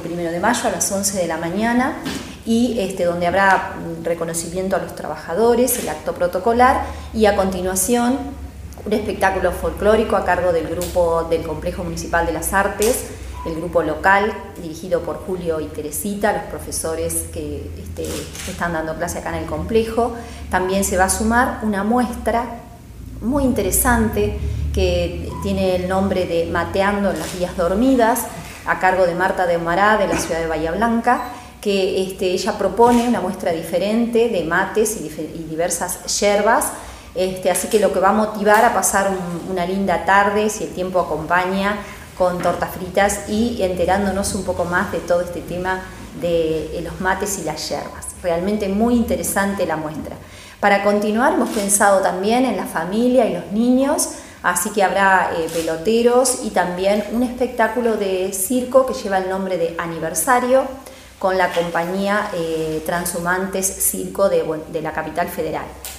1 de mayo a las 11 de la mañana y donde habrá reconocimiento a los trabajadores, el acto protocolar y a continuación un espectáculo folclórico a cargo del grupo del Complejo Municipal de las Artes, el grupo local dirigido por Julio y Teresita, los profesores que están dando clase acá en el complejo. También se va a sumar una muestra muy interesante que tiene el nombre de Mateando en las Vías Dormidas, a cargo de Marta de Omará, de la ciudad de Bahía Blanca, que ella propone una muestra diferente de mates y diversas yerbas, así que lo que va a motivar a pasar una linda tarde, si el tiempo acompaña, con tortas fritas y enterándonos un poco más de todo este tema de los mates y las yerbas. Realmente muy interesante la muestra. Para continuar hemos pensado también en la familia y los niños, así que habrá peloteros y también un espectáculo de circo que lleva el nombre de Aniversario con la compañía Transhumantes Circo de la capital federal.